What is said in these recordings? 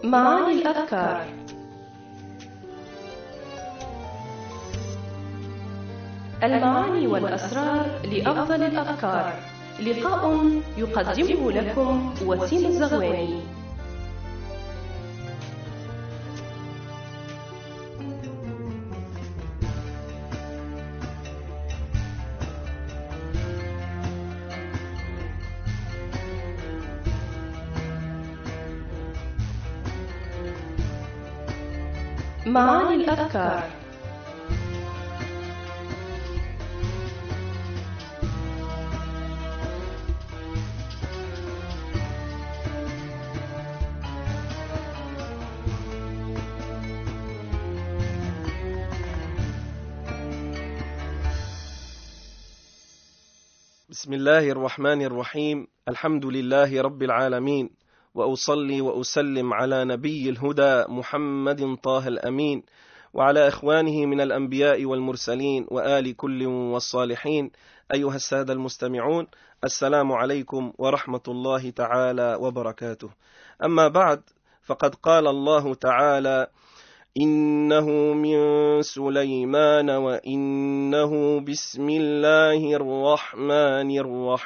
معاني الأفكار. المعاني والأسرار لأفضل الأفكار. لقاء يقدمه لكم وسيم الزغواني. معاني الأفكار. بسم الله الرحمن الرحيم. الحمد لله رب العالمين، وأصلي وأسلم على نبي الهدى محمد طه الأمين، وعلى إخوانه من الأنبياء والمرسلين وآل كل والصالحين. أيها السادة المستمعون، السلام عليكم ورحمة الله تعالى وبركاته. أما بعد، فقد قال الله تعالى: إنه من سليمان وإنه بسم الله الرحمن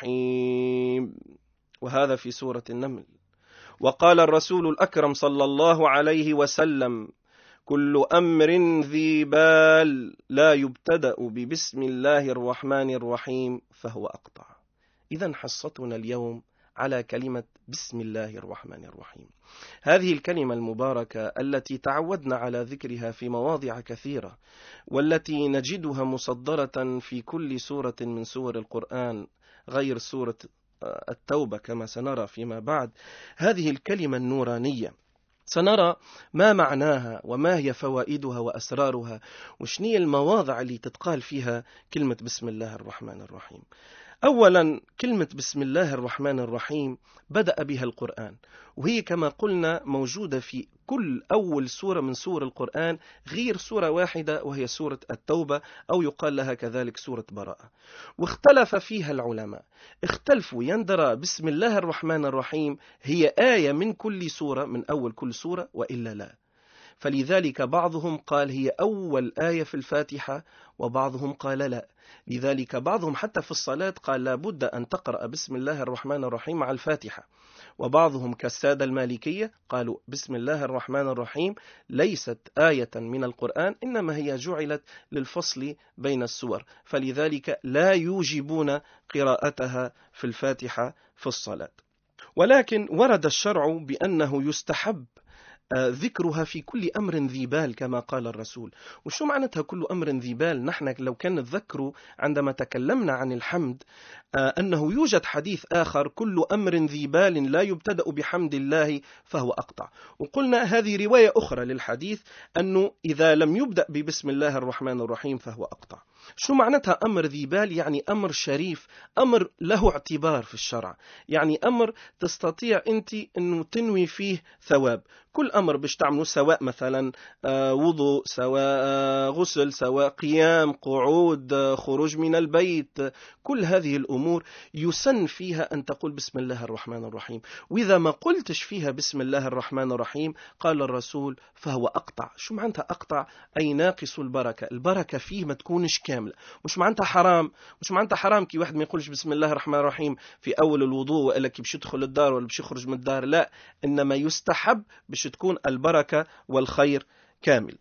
الرحيم، وهذا في سورة النمل. وقال الرسول الأكرم صلى الله عليه وسلم: كل أمر ذي بال لا يبتدأ ببسم الله الرحمن الرحيم فهو أقطع. إذن حصتنا اليوم على كلمة بسم الله الرحمن الرحيم. هذه الكلمة المباركة التي تعودنا على ذكرها في مواضع كثيرة، والتي نجدها مصدرة في كل سورة من سور القرآن غير سورة التوبة كما سنرى فيما بعد. هذه الكلمة النورانية سنرى ما معناها وما هي فوائدها وأسرارها، وشنية المواضع اللي تتقال فيها كلمة بسم الله الرحمن الرحيم. أولا، كلمة بسم الله الرحمن الرحيم بدأ بها القرآن، وهي كما قلنا موجودة في كل أول سورة من سور القرآن غير سورة واحدة، وهي سورة التوبة، أو يقال لها كذلك سورة براءة. واختلف فيها العلماء، اختلفوا يندرى بسم الله الرحمن الرحيم هي آية من كل سورة، من أول كل سورة، وإلا لا. فلذلك بعضهم قال هي أول آية في الفاتحة، وبعضهم قال لا. لذلك بعضهم حتى في الصلاة قال لابد أن تقرأ بسم الله الرحمن الرحيم مع الفاتحة. وبعضهم كالسادة المالكية قالوا بسم الله الرحمن الرحيم ليست آية من القرآن، إنما هي جعلت للفصل بين السور، فلذلك لا يوجبون قراءتها في الفاتحة في الصلاة. ولكن ورد الشرع بأنه يستحب ذكرها في كل أمر ذي بال كما قال الرسول. وشو معناتها كل أمر ذي بال؟ نحن لو كان نتذكر عندما تكلمنا عن الحمد أنه يوجد حديث آخر: كل أمر ذي بال لا يبتدأ بحمد الله فهو أقطع. وقلنا هذه رواية أخرى للحديث أنه إذا لم يبدأ ببسم الله الرحمن الرحيم فهو أقطع. شو معناتها أمر ذي بال؟ يعني أمر شريف، أمر له اعتبار في الشرع، يعني أمر تستطيع أنت أنه تنوي فيه ثواب. كل أمر باش تعمله، سواء مثلا وضوء، سواء غسل، سواء قيام، قعود، خروج من البيت، كل هذه الأمور يسن فيها أن تقول بسم الله الرحمن الرحيم. وإذا ما قلتش فيها بسم الله الرحمن الرحيم قال الرسول فهو أقطع. شو معناتها أقطع؟ أي ناقص البركة، البركة فيه ما تكونش كاملة. مش معناتها حرام، مش معناتها حرام كي واحد ما يقولش بسم الله الرحمن الرحيم في أول الوضوء، وإلا كي باش يدخل الدار ولا باش يخرج من الدار، لا، إنما يستحب باش تكون البركة والخير كامل.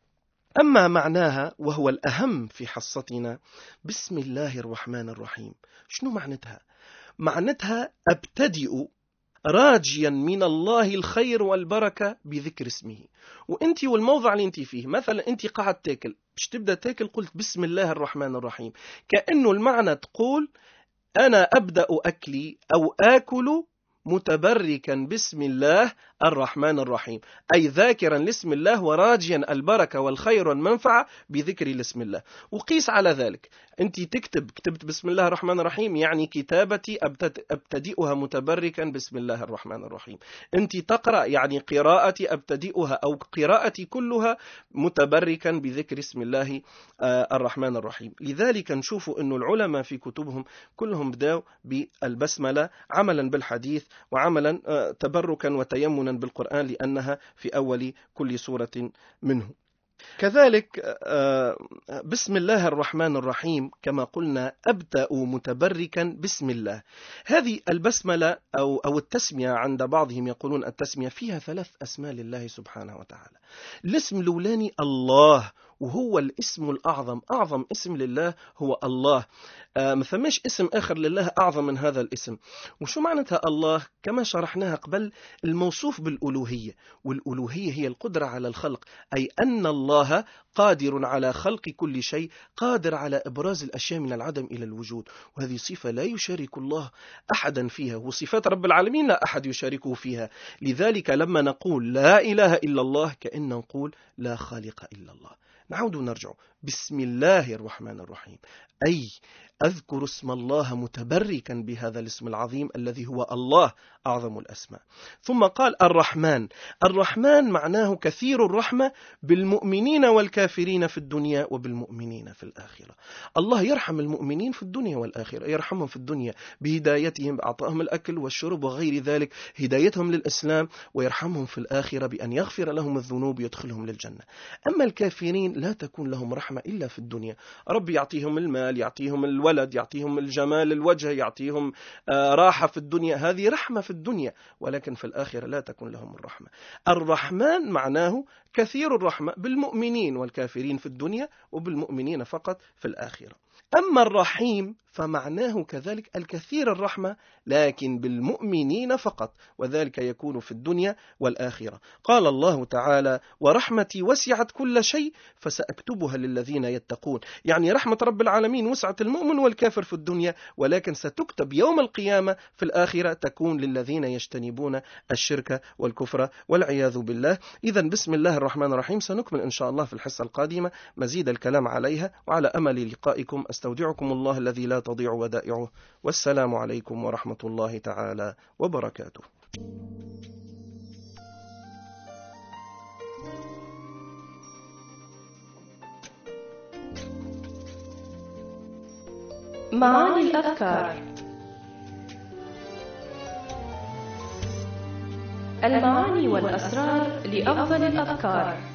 أما معناها وهو الأهم في حصتنا، بسم الله الرحمن الرحيم، شنو معناتها؟ معناتها أبتدئ راجيا من الله الخير والبركة بذكر اسمه. وانت والموضع اللي انت فيه، مثلا انت قاعد تاكل، باش تبدأ تاكل قلت بسم الله الرحمن الرحيم، كأنه المعنى تقول أنا أبدأ أكلي أو آكل متبركا بسم الله الرحمن الرحيم، أي ذاكرا لاسم الله وراجيا البركة والخير والمنفعة بذكر لاسم الله. وقيس على ذلك، أنت كتبت بسم الله الرحمن الرحيم، يعني كتابتي أبتدئها متبركا بسم الله الرحمن الرحيم. أنت تقرأ، يعني قراءتي أبتدئها أو قراءتي كلها متبركا بذكر اسم الله الرحمن الرحيم. لذلك نشوف أن العلماء في كتبهم كلهم بدأوا بالبسملة عملا بالحديث، وعملا تبركا وتيمنا تزامنا بالقرآن لأنها في أول كل سورة منه. كذلك بسم الله الرحمن الرحيم كما قلنا أبدأ متبركا بسم الله. هذه البسملة أو التسمية عند بعضهم يقولون التسمية فيها 3 أسماء لله سبحانه وتعالى. الاسم الأولاني الله، وهو الاسم الأعظم، أعظم اسم لله هو الله. ما ثماش اسم آخر لله أعظم من هذا الاسم. وشو معناتها الله؟ كما شرحناها قبل، الموصوف بالألوهية، والألوهية هي القدرة على الخلق، أي أن الله قادر على خلق كل شيء، قادر على إبراز الأشياء من العدم إلى الوجود، وهذه صفة لا يشارك الله أحدا فيها، وصفات رب العالمين لا أحد يشاركه فيها. لذلك لما نقول لا إله إلا الله كأن نقول لا خالق إلا الله. نعود ونرجع. بسم الله الرحمن الرحيم، أي أذكر اسم الله متبركا بهذا الاسم العظيم الذي هو الله أعظم الأسماء. ثم قال الرحمن. الرحمن معناه كثير الرحمة بالمؤمنين والكافرين في الدنيا وبالمؤمنين في الآخرة. الله يرحم المؤمنين في الدنيا والآخرة، يرحمهم في الدنيا بهدايتهم، بأعطائهم الأكل والشرب وغير ذلك، هدايتهم للإسلام، ويرحمهم في الآخرة بأن يغفر لهم الذنوب ويدخلهم للجنة. أما الكافرين لا تكون لهم رحمة إلا في الدنيا. رب يعطيهم المال، يعطيهم الولد، يعطيهم الجمال الوجه، يعطيهم راحة في الدنيا، هذه رحمة في الدنيا، ولكن في الآخرة لا تكون لهم الرحمة. الرحمن معناه كثير الرحمة بالمؤمنين والكافرين في الدنيا وبالمؤمنين فقط في الآخرة. أما الرحيم فمعناه كذلك الكثير الرحمة لكن بالمؤمنين فقط، وذلك يكون في الدنيا والآخرة. قال الله تعالى ورحمتي وسعت كل شيء فسأكتبها للذين يتقون. يعني رحمة رب العالمين وسعت المؤمن والكافر في الدنيا، ولكن ستكتب يوم القيامة في الآخرة تكون للذين يجتنبون الشرك والكفر والعياذ بالله. إذا بسم الله الرحمن الرحيم سنكمل إن شاء الله في الحصة القادمة مزيد الكلام عليها، وعلى أمل لقائكم أستودعكم الله الذي لا تضيع ودائعه، والسلام عليكم ورحمة الله تعالى وبركاته. معاني الأذكار. المعاني والأسرار لأفضل الأذكار.